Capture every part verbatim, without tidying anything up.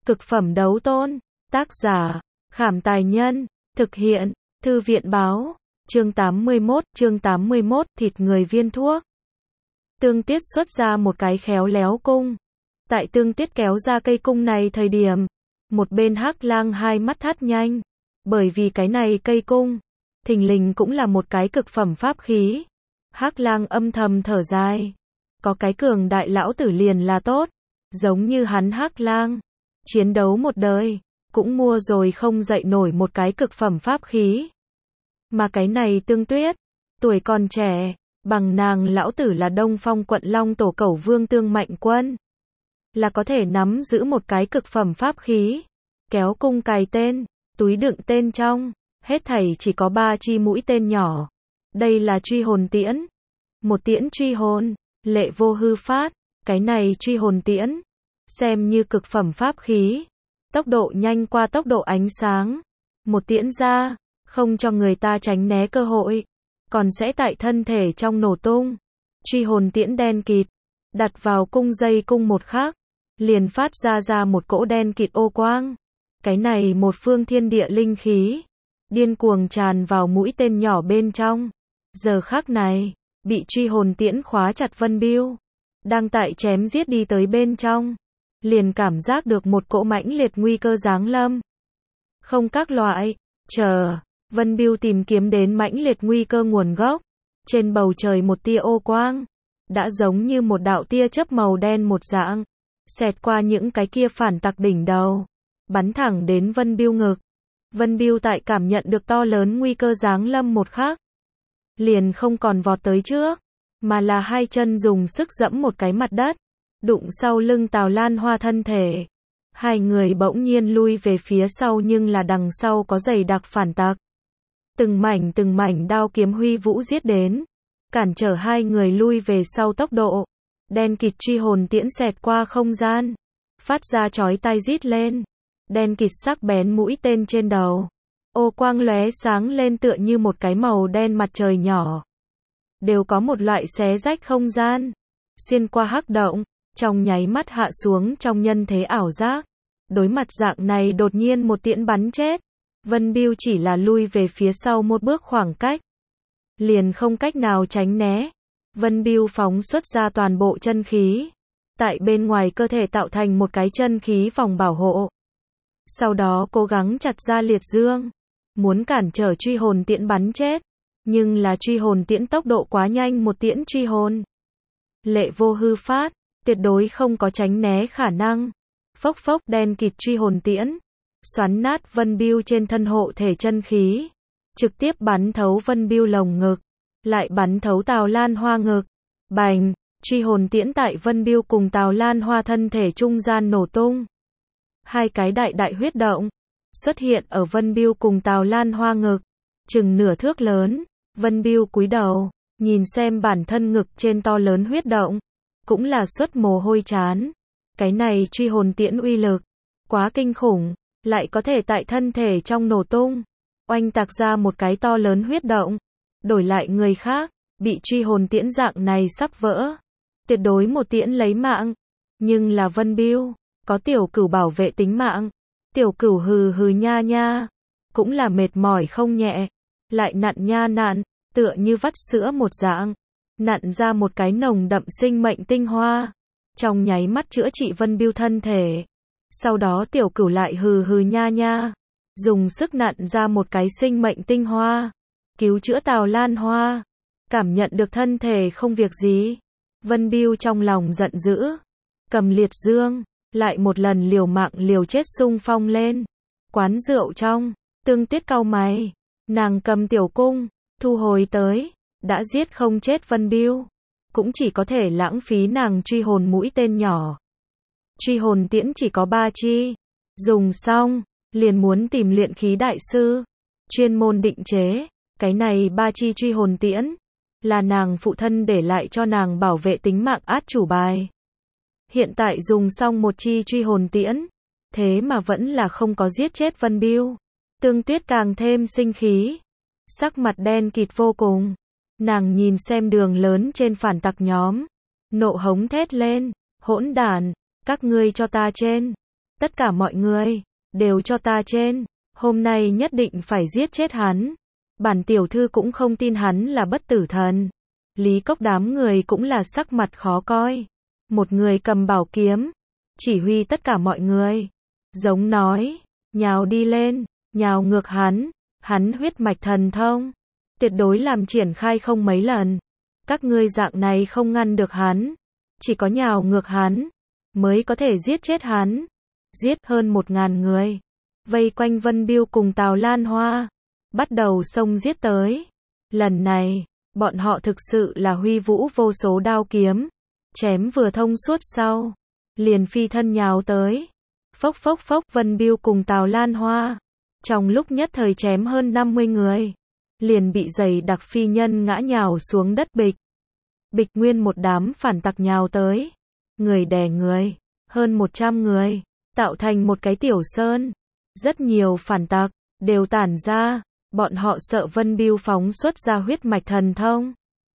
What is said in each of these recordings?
Cực phẩm đấu tôn. Tác giả, Khảm Tài Nhân. Thực hiện, Thư viện Báo. Chương tám mươi mốt, chương tám mươi mốt, thịt người viên thuốc. Tương Tiết xuất ra một cái khéo léo cung. Tại Tương Tiết kéo ra cây cung này thời điểm, một bên Hắc Lang hai mắt thắt nhanh, bởi vì cái này cây cung, thình lình cũng là một cái cực phẩm pháp khí. Hắc Lang âm thầm thở dài, có cái cường đại lão tử liền là tốt, giống như hắn Hắc Lang, chiến đấu một đời, cũng mua rồi không dậy nổi một cái cực phẩm pháp khí. Mà cái này Tương Tuyết, tuổi còn trẻ, bằng nàng lão tử là Đông Phong quận Long Tổ Cẩu Vương Tương Mạnh Quân, là có thể nắm giữ một cái cực phẩm pháp khí, kéo cung cài tên, túi đựng tên trong, hết thảy chỉ có ba chi mũi tên nhỏ. Đây là truy hồn tiễn, một tiễn truy hồn, lệ vô hư phát, cái này truy hồn tiễn, xem như cực phẩm pháp khí, tốc độ nhanh qua tốc độ ánh sáng, một tiễn ra, không cho người ta tránh né cơ hội, còn sẽ tại thân thể trong nổ tung. Truy hồn tiễn đen kịt, đặt vào cung dây cung một khắc, liền phát ra ra một cỗ đen kịt ô quang. Cái này một phương thiên địa linh khí, điên cuồng tràn vào mũi tên nhỏ bên trong. Giờ khắc này, bị truy hồn tiễn khóa chặt Vân Bưu, đang tại chém giết đi tới bên trong, liền cảm giác được một cỗ mãnh liệt nguy cơ giáng lâm. Không các loại, chờ, Vân Bưu tìm kiếm đến mãnh liệt nguy cơ nguồn gốc, trên bầu trời một tia ô quang, đã giống như một đạo tia chớp màu đen một dạng, xẹt qua những cái kia phản tặc đỉnh đầu, bắn thẳng đến Vân Bưu ngực. Vân Bưu tại cảm nhận được to lớn nguy cơ giáng lâm một khắc, liền không còn vọt tới trước, mà là hai chân dùng sức dẫm một cái mặt đất, đụng sau lưng Tào Lan Hoa thân thể. Hai người bỗng nhiên lui về phía sau, nhưng là đằng sau có dày đặc phản tặc. Từng mảnh từng mảnh đao kiếm huy vũ giết đến, cản trở hai người lui về sau tốc độ. Đen kịt truy hồn tiễn xẹt qua không gian, phát ra chói tai rít lên. Đen kịt sắc bén mũi tên trên đầu, ô quang lóe sáng lên tựa như một cái màu đen mặt trời nhỏ. Đều có một loại xé rách không gian, xuyên qua hắc động, trong nháy mắt hạ xuống trong nhân thế ảo giác. Đối mặt dạng này đột nhiên một tiễn bắn chết, Vân Bưu chỉ là lui về phía sau một bước khoảng cách, liền không cách nào tránh né. Vân Bưu phóng xuất ra toàn bộ chân khí, tại bên ngoài cơ thể tạo thành một cái chân khí vòng bảo hộ. Sau đó cố gắng chặt ra liệt dương, muốn cản trở truy hồn tiễn bắn chết, nhưng là truy hồn tiễn tốc độ quá nhanh, một tiễn truy hồn, lệ vô hư phát, tuyệt đối không có tránh né khả năng. Phốc phốc, đen kịt truy hồn tiễn xoắn nát Vân Bưu trên thân hộ thể chân khí, trực tiếp bắn thấu Vân Bưu lồng ngực, lại bắn thấu Tào Lan Hoa ngực. Bành, truy hồn tiễn tại Vân Bưu cùng Tào Lan Hoa thân thể trung gian nổ tung. Hai cái đại đại huyết động xuất hiện ở Vân Bưu cùng Tào Lan Hoa ngực, chừng nửa thước lớn. Vân Bưu cúi đầu, nhìn xem bản thân ngực trên to lớn huyết động, cũng là xuất mồ hôi chán. Cái này truy hồn tiễn uy lực quá kinh khủng, lại có thể tại thân thể trong nổ tung, oanh tạc ra một cái to lớn huyết động. Đổi lại người khác, bị truy hồn tiễn dạng này sắp vỡ, tuyệt đối một tiễn lấy mạng. Nhưng là Vân Bưu, có tiểu cửu bảo vệ tính mạng. Tiểu cửu hừ hừ nha nha, cũng là mệt mỏi không nhẹ, lại nặn nha nặn, tựa như vắt sữa một dạng, nặn ra một cái nồng đậm sinh mệnh tinh hoa, trong nháy mắt chữa trị Vân Bưu thân thể. Sau đó tiểu cửu lại hừ hừ nha nha, dùng sức nặn ra một cái sinh mệnh tinh hoa, cứu chữa Tào Lan Hoa. Cảm nhận được thân thể không việc gì, Vân Bưu trong lòng giận dữ, cầm liệt dương, lại một lần liều mạng liều chết xung phong lên. Quán rượu trong, Tương Tiết cau mày, nàng cầm tiểu cung, thu hồi tới, đã giết không chết Vân Bưu, cũng chỉ có thể lãng phí nàng truy hồn mũi tên nhỏ. Truy hồn tiễn chỉ có ba chi, dùng xong, liền muốn tìm luyện khí đại sư, chuyên môn định chế. Cái này ba chi truy hồn tiễn, là nàng phụ thân để lại cho nàng bảo vệ tính mạng át chủ bài. Hiện tại dùng xong một chi truy hồn tiễn, thế mà vẫn là không có giết chết Vân Bưu. Tương Tuyết càng thêm sinh khí, sắc mặt đen kịt vô cùng. Nàng nhìn xem đường lớn trên phản tặc nhóm, nộ hống thét lên, hỗn đản, các ngươi cho ta trên. Tất cả mọi người, đều cho ta trên, hôm nay nhất định phải giết chết hắn. Bản tiểu thư cũng không tin hắn là bất tử thần. Lý Cốc đám người cũng là sắc mặt khó coi. Một người cầm bảo kiếm, chỉ huy tất cả mọi người. Giống nói, nhào đi lên, nhào ngược hắn, hắn huyết mạch thần thông. Tuyệt đối làm triển khai không mấy lần. Các ngươi dạng này không ngăn được hắn. Chỉ có nhào ngược hắn, mới có thể giết chết hắn. Giết hơn một ngàn người. Vây quanh Vân Biêu cùng Tào Lan Hoa. Bắt đầu xông giết tới. Lần này, bọn họ thực sự là huy vũ vô số đao kiếm. Chém vừa thông suốt sau. Liền phi thân nhào tới. Phốc phốc phốc Vân Biêu cùng Tào Lan Hoa. Trong lúc nhất thời chém hơn năm mươi người. Liền bị dày đặc phi nhân ngã nhào xuống đất bịch. Bịch nguyên một đám phản tặc nhào tới. Người đè người. Hơn một trăm người. Tạo thành một cái tiểu sơn. Rất nhiều phản tặc. Đều tản ra. Bọn họ sợ Vân Biêu phóng xuất ra huyết mạch thần thông.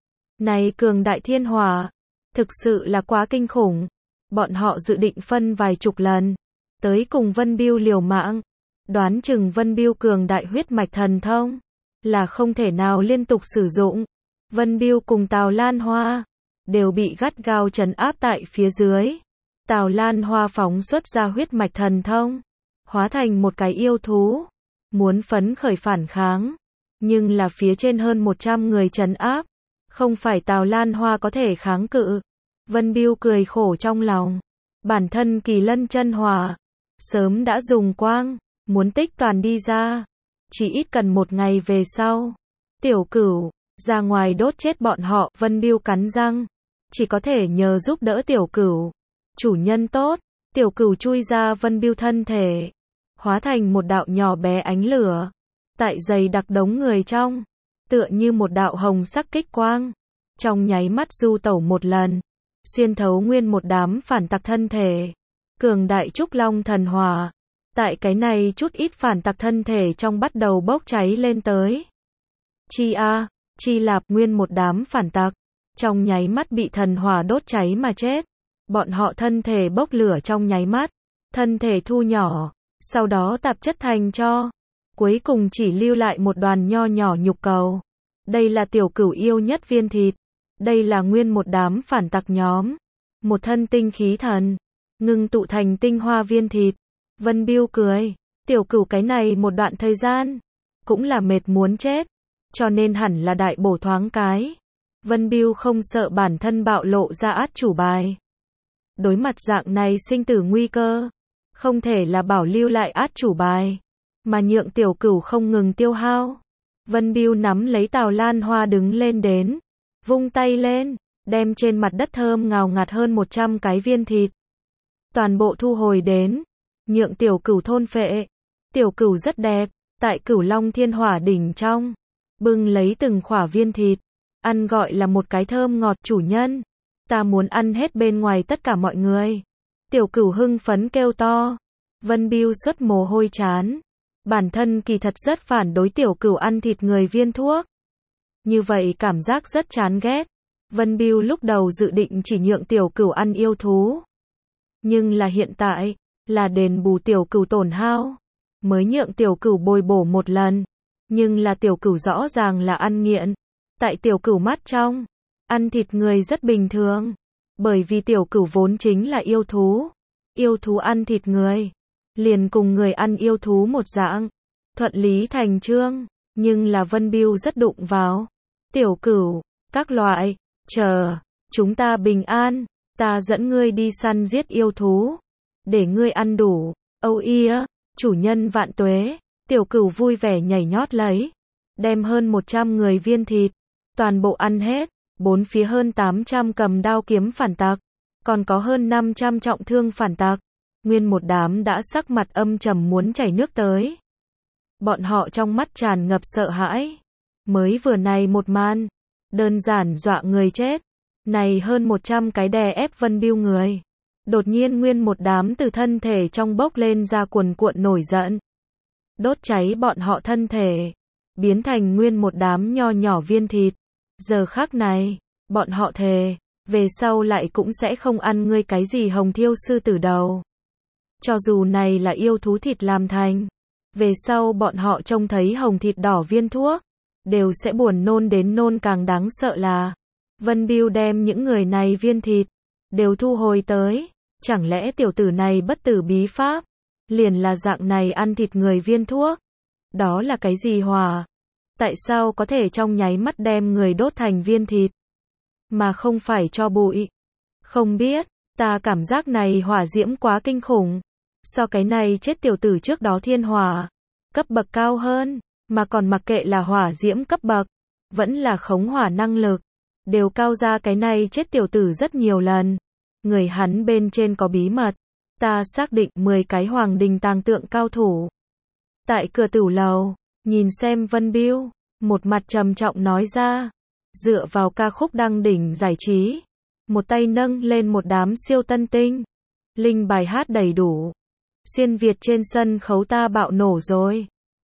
Này cường đại thiên hỏa. Thực sự là quá kinh khủng. Bọn họ dự định phân vài chục lần. Tới cùng Vân Biêu liều mạng. Đoán chừng Vân Biêu cường đại huyết mạch thần thông. Là không thể nào liên tục sử dụng. Vân Biêu cùng Tào Lan Hoa. Đều bị gắt gao trấn áp tại phía dưới. Tào Lan Hoa phóng xuất ra huyết mạch thần thông. Hóa thành một cái yêu thú. Muốn phấn khởi phản kháng. Nhưng là phía trên hơn một trăm người trấn áp. Không phải Tào Lan Hoa có thể kháng cự. Vân Biêu cười khổ trong lòng. Bản thân kỳ lân chân hỏa. Sớm đã dùng quang. Muốn tích toàn đi ra. Chỉ ít cần một ngày về sau. Tiểu Cửu. Ra ngoài đốt chết bọn họ. Vân Biêu cắn răng. Chỉ có thể nhờ giúp đỡ Tiểu Cửu. Chủ nhân tốt. Tiểu Cửu chui ra Vân Biêu thân thể. Hóa thành một đạo nhỏ bé ánh lửa. Tại dày đặc đống người trong. Tựa như một đạo hồng sắc kích quang. Trong nháy mắt du tẩu một lần. Xuyên thấu nguyên một đám phản tặc thân thể. Cường đại trúc long thần hỏa. Tại cái này chút ít phản tặc thân thể trong bắt đầu bốc cháy lên tới. Chi a, chi lạp nguyên một đám phản tặc. Trong nháy mắt bị thần hỏa đốt cháy mà chết. Bọn họ thân thể bốc lửa trong nháy mắt. Thân thể thu nhỏ. Sau đó tạp chất thành tro. Cuối cùng chỉ lưu lại một đoàn nho nhỏ nhục cầu. Đây là Tiểu Cửu yêu nhất viên thịt. Đây là nguyên một đám phản tặc nhóm. Một thân tinh khí thần. Ngưng tụ thành tinh hoa viên thịt. Vân Biêu cười. Tiểu Cửu cái này một đoạn thời gian. Cũng là mệt muốn chết. Cho nên hẳn là đại bổ thoáng cái. Vân Biêu không sợ bản thân bạo lộ ra át chủ bài. Đối mặt dạng này sinh tử nguy cơ. Không thể là bảo lưu lại át chủ bài. Mà nhượng Tiểu Cửu không ngừng tiêu hao. Vân Biêu nắm lấy Tào Lan Hoa đứng lên đến. Vung tay lên. Đem trên mặt đất thơm ngào ngạt hơn một trăm cái viên thịt. Toàn bộ thu hồi đến. Nhượng Tiểu Cửu thôn phệ. Tiểu Cửu rất đẹp. Tại Cửu Long Thiên Hỏa đỉnh trong. Bưng lấy từng khỏa viên thịt. Ăn gọi là một cái thơm ngọt chủ nhân. Ta muốn ăn hết bên ngoài tất cả mọi người. Tiểu Cửu hưng phấn kêu to. Vân Biêu xuất mồ hôi chán. Bản thân kỳ thật rất phản đối Tiểu Cửu ăn thịt người viên thuốc. Như vậy cảm giác rất chán ghét. Vân Biêu lúc đầu dự định chỉ nhượng Tiểu Cửu ăn yêu thú. Nhưng là hiện tại, là đền bù Tiểu Cửu tổn hao. Mới nhượng Tiểu Cửu bồi bổ một lần. Nhưng là Tiểu Cửu rõ ràng là ăn nghiện. Tại Tiểu Cửu mắt trong, ăn thịt người rất bình thường. Bởi vì Tiểu Cửu vốn chính là yêu thú. Yêu thú ăn thịt người. Liền cùng người ăn yêu thú một dạng. Thuận lý thành chương. Nhưng là Vân Biêu rất đụng vào. Tiểu Cửu, các loại, chờ, chúng ta bình an. Ta dẫn ngươi đi săn giết yêu thú. Để ngươi ăn đủ. Âu ia, chủ nhân vạn tuế. Tiểu Cửu vui vẻ nhảy nhót lấy. Đem hơn một trăm người viên thịt. Toàn bộ ăn hết. Bốn phía hơn tám trăm cầm đao kiếm phản tặc. Còn có hơn năm trăm trọng thương phản tặc. Nguyên một đám đã sắc mặt âm trầm muốn chảy nước tới. Bọn họ trong mắt tràn ngập sợ hãi. Mới vừa này một màn. Đơn giản dọa người chết. Này hơn một trăm cái đè ép Vân Biêu người. Đột nhiên nguyên một đám từ thân thể trong bốc lên ra cuồn cuộn nổi giận. Đốt cháy bọn họ thân thể. Biến thành nguyên một đám nho nhỏ viên thịt. Giờ khắc này, bọn họ thề. Về sau lại cũng sẽ không ăn ngươi cái gì hồng thiêu sư tử đầu. Cho dù này là yêu thú thịt làm thành. Về sau bọn họ trông thấy hồng thịt đỏ viên thuốc, đều sẽ buồn nôn đến nôn. Càng đáng sợ là Vân Bưu đem những người này viên thịt đều thu hồi tới. Chẳng lẽ tiểu tử này bất tử bí pháp, liền là dạng này ăn thịt người viên thuốc? Đó là cái gì hỏa? Tại sao có thể trong nháy mắt đem người đốt thành viên thịt, mà không phải cho bụi? Không biết, ta cảm giác này hỏa diễm quá kinh khủng. So cái này chết tiểu tử trước đó thiên hỏa cấp bậc cao hơn, mà còn mặc kệ là hỏa diễm cấp bậc, vẫn là khống hỏa năng lực, đều cao ra cái này chết tiểu tử rất nhiều lần. Người hắn bên trên có bí mật. Ta xác định mười cái hoàng đình tàng tượng cao thủ. Tại cửa tửu lầu, nhìn xem Vân Bưu, một mặt trầm trọng nói ra. Dựa vào ca khúc đăng đỉnh giải trí, một tay nâng lên một đám siêu tân tinh. Linh bài hát đầy đủ. Xuyên Việt trên sân khấu ta bạo nổ rồi.